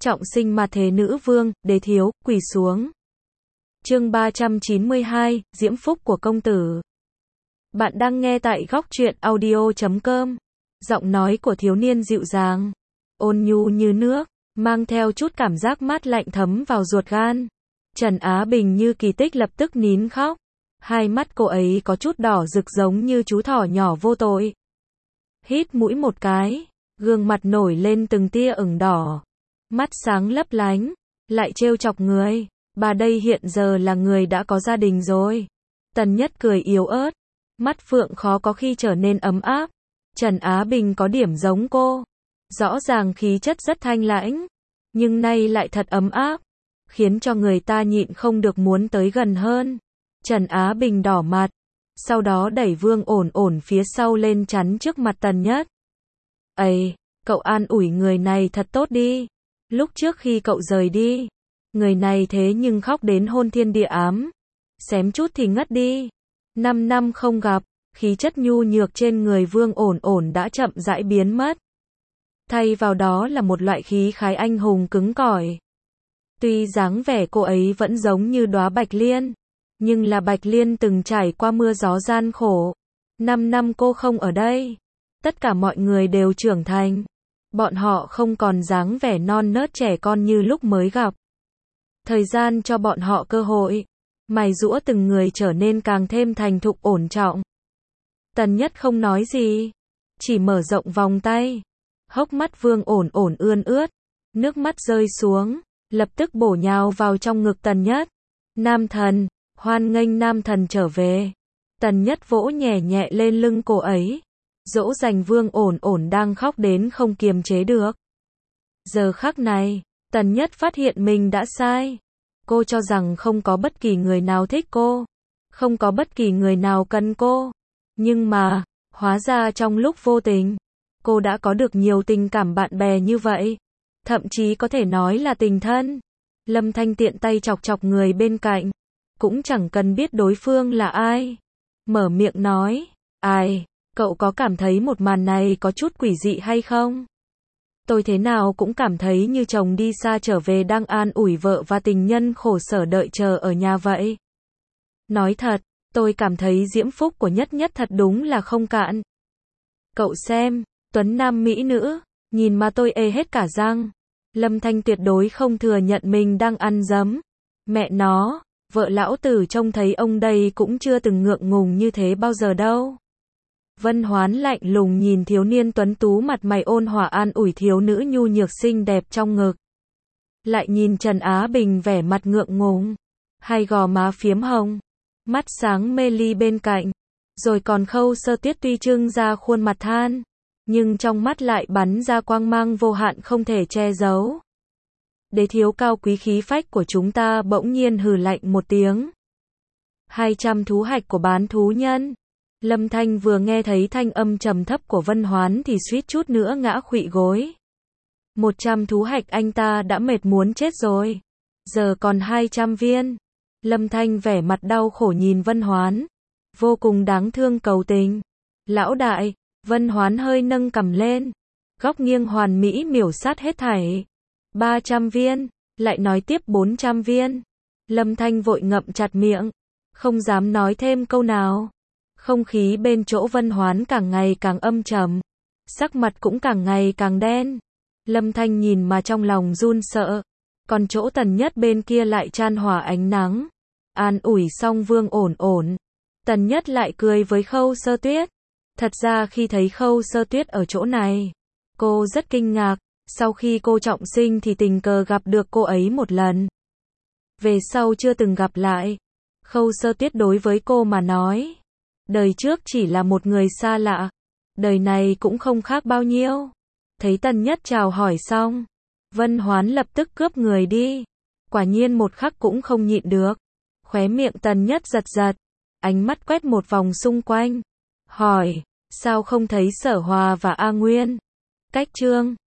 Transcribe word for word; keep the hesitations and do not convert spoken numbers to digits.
trọng sinh mà thế nữ vương, đế thiếu, quỳ xuống. Chương ba trăm chín mươi hai, diễm phúc của công tử. Bạn đang nghe tại góc truyện audio chấm com. Giọng nói của thiếu niên dịu dàng, ôn nhu như nước, mang theo chút cảm giác mát lạnh thấm vào ruột gan. Trần Á Bình như kỳ tích lập tức nín khóc. Hai mắt cô ấy có chút đỏ rực giống như chú thỏ nhỏ vô tội. Hít mũi một cái, gương mặt nổi lên từng tia ửng đỏ. Mắt sáng lấp lánh, lại trêu chọc người. Bà đây hiện giờ là người đã có gia đình rồi. Tần Nhất cười yếu ớt, mắt phượng khó có khi trở nên ấm áp. Trần Á Bình có điểm giống cô. Rõ ràng khí chất rất thanh lãnh, nhưng nay lại thật ấm áp, khiến cho người ta nhịn không được muốn tới gần hơn. Trần Á Bình đỏ mặt, sau đó đẩy Vương Ổn Ổn phía sau lên chắn trước mặt Tần Nhất. "Ây, cậu an ủi người này thật tốt đi. Lúc trước khi cậu rời đi, người này thế nhưng khóc đến hôn thiên địa ám, xém chút thì ngất đi. Năm năm không gặp, khí chất nhu nhược trên người Vương Ổn Ổn đã chậm rãi biến mất. Thay vào đó là một loại khí khái anh hùng cứng cỏi. Tuy dáng vẻ cô ấy vẫn giống như đóa bạch liên, nhưng là bạch liên từng trải qua mưa gió gian khổ. Năm năm cô không ở đây, tất cả mọi người đều trưởng thành. Bọn họ không còn dáng vẻ non nớt trẻ con như lúc mới gặp. Thời gian cho bọn họ cơ hội, mài giũa từng người trở nên càng thêm thành thục ổn trọng." Tần Nhất không nói gì, chỉ mở rộng vòng tay. Hốc mắt Vương Ổn Ổn ươn ướt, nước mắt rơi xuống, lập tức bổ nhào vào trong ngực Tần Nhất. "Nam thần, hoan nghênh nam thần trở về." Tần Nhất vỗ nhẹ nhẹ lên lưng cô ấy, dỗ dành Vương Ổn Ổn đang khóc đến không kiềm chế được. Giờ khắc này, Tần Nhất phát hiện mình đã sai. Cô cho rằng không có bất kỳ người nào thích cô, không có bất kỳ người nào cần cô. Nhưng mà, hóa ra trong lúc vô tình, cô đã có được nhiều tình cảm bạn bè như vậy. Thậm chí có thể nói là tình thân. Lâm Thanh tiện tay chọc chọc người bên cạnh, cũng chẳng cần biết đối phương là ai. Mở miệng nói, "Ai, cậu có cảm thấy một màn này có chút quỷ dị hay không? Tôi thế nào cũng cảm thấy như chồng đi xa trở về đang an ủi vợ và tình nhân khổ sở đợi chờ ở nhà vậy. Nói thật, tôi cảm thấy diễm phúc của Nhất Nhất thật đúng là không cạn. Cậu xem, tuấn nam mỹ nữ, nhìn mà tôi ê hết cả răng." Lâm Thanh tuyệt đối không thừa nhận mình đang ăn dấm. Mẹ nó, vợ lão tử trông thấy ông đây cũng chưa từng ngượng ngùng như thế bao giờ đâu. Vân Hoán lạnh lùng nhìn thiếu niên tuấn tú mặt mày ôn hòa an ủi thiếu nữ nhu nhược xinh đẹp trong ngực. Lại nhìn Trần Á Bình vẻ mặt ngượng ngùng, hai gò má phiếm hồng, mắt sáng mê ly bên cạnh. Rồi còn Khâu Sơ Tuyết tuy trưng ra khuôn mặt than, nhưng trong mắt lại bắn ra quang mang vô hạn không thể che giấu. Đế thiếu cao quý khí phách của chúng ta bỗng nhiên hừ lạnh một tiếng. Hai trăm thú hạch của bán thú nhân. Lâm Thanh vừa nghe thấy thanh âm trầm thấp của Vân Hoán thì suýt chút nữa ngã khuỵu gối. Một trăm thú hạch anh ta đã mệt muốn chết rồi. Giờ còn hai trăm viên. Lâm Thanh vẻ mặt đau khổ nhìn Vân Hoán, vô cùng đáng thương cầu tình. "Lão đại." Vân Hoán hơi nâng cằm lên, góc nghiêng hoàn mỹ miểu sát hết thảy. ba trăm viên, lại nói tiếp bốn trăm viên. Lâm Thanh vội ngậm chặt miệng, không dám nói thêm câu nào. Không khí bên chỗ Vân Hoán càng ngày càng âm trầm, sắc mặt cũng càng ngày càng đen. Lâm Thanh nhìn mà trong lòng run sợ, còn chỗ Tần Nhất bên kia lại chan hòa ánh nắng. An ủi xong Vương Ổn Ổn, Tần Nhất lại cười với Khâu Sơ Tuyết. Thật ra khi thấy Khâu Sơ Tuyết ở chỗ này, cô rất kinh ngạc. Sau khi cô trọng sinh thì tình cờ gặp được cô ấy một lần. Về sau chưa từng gặp lại. Khâu Sơ Tuyết đối với cô mà nói, đời trước chỉ là một người xa lạ, đời này cũng không khác bao nhiêu. Thấy Tần Nhất chào hỏi xong, Vân Hoán lập tức cướp người đi. Quả nhiên một khắc cũng không nhịn được. Khóe miệng Tần Nhất giật giật, ánh mắt quét một vòng xung quanh, hỏi, sao không thấy Sở Hòa và A Nguyên? Cách chương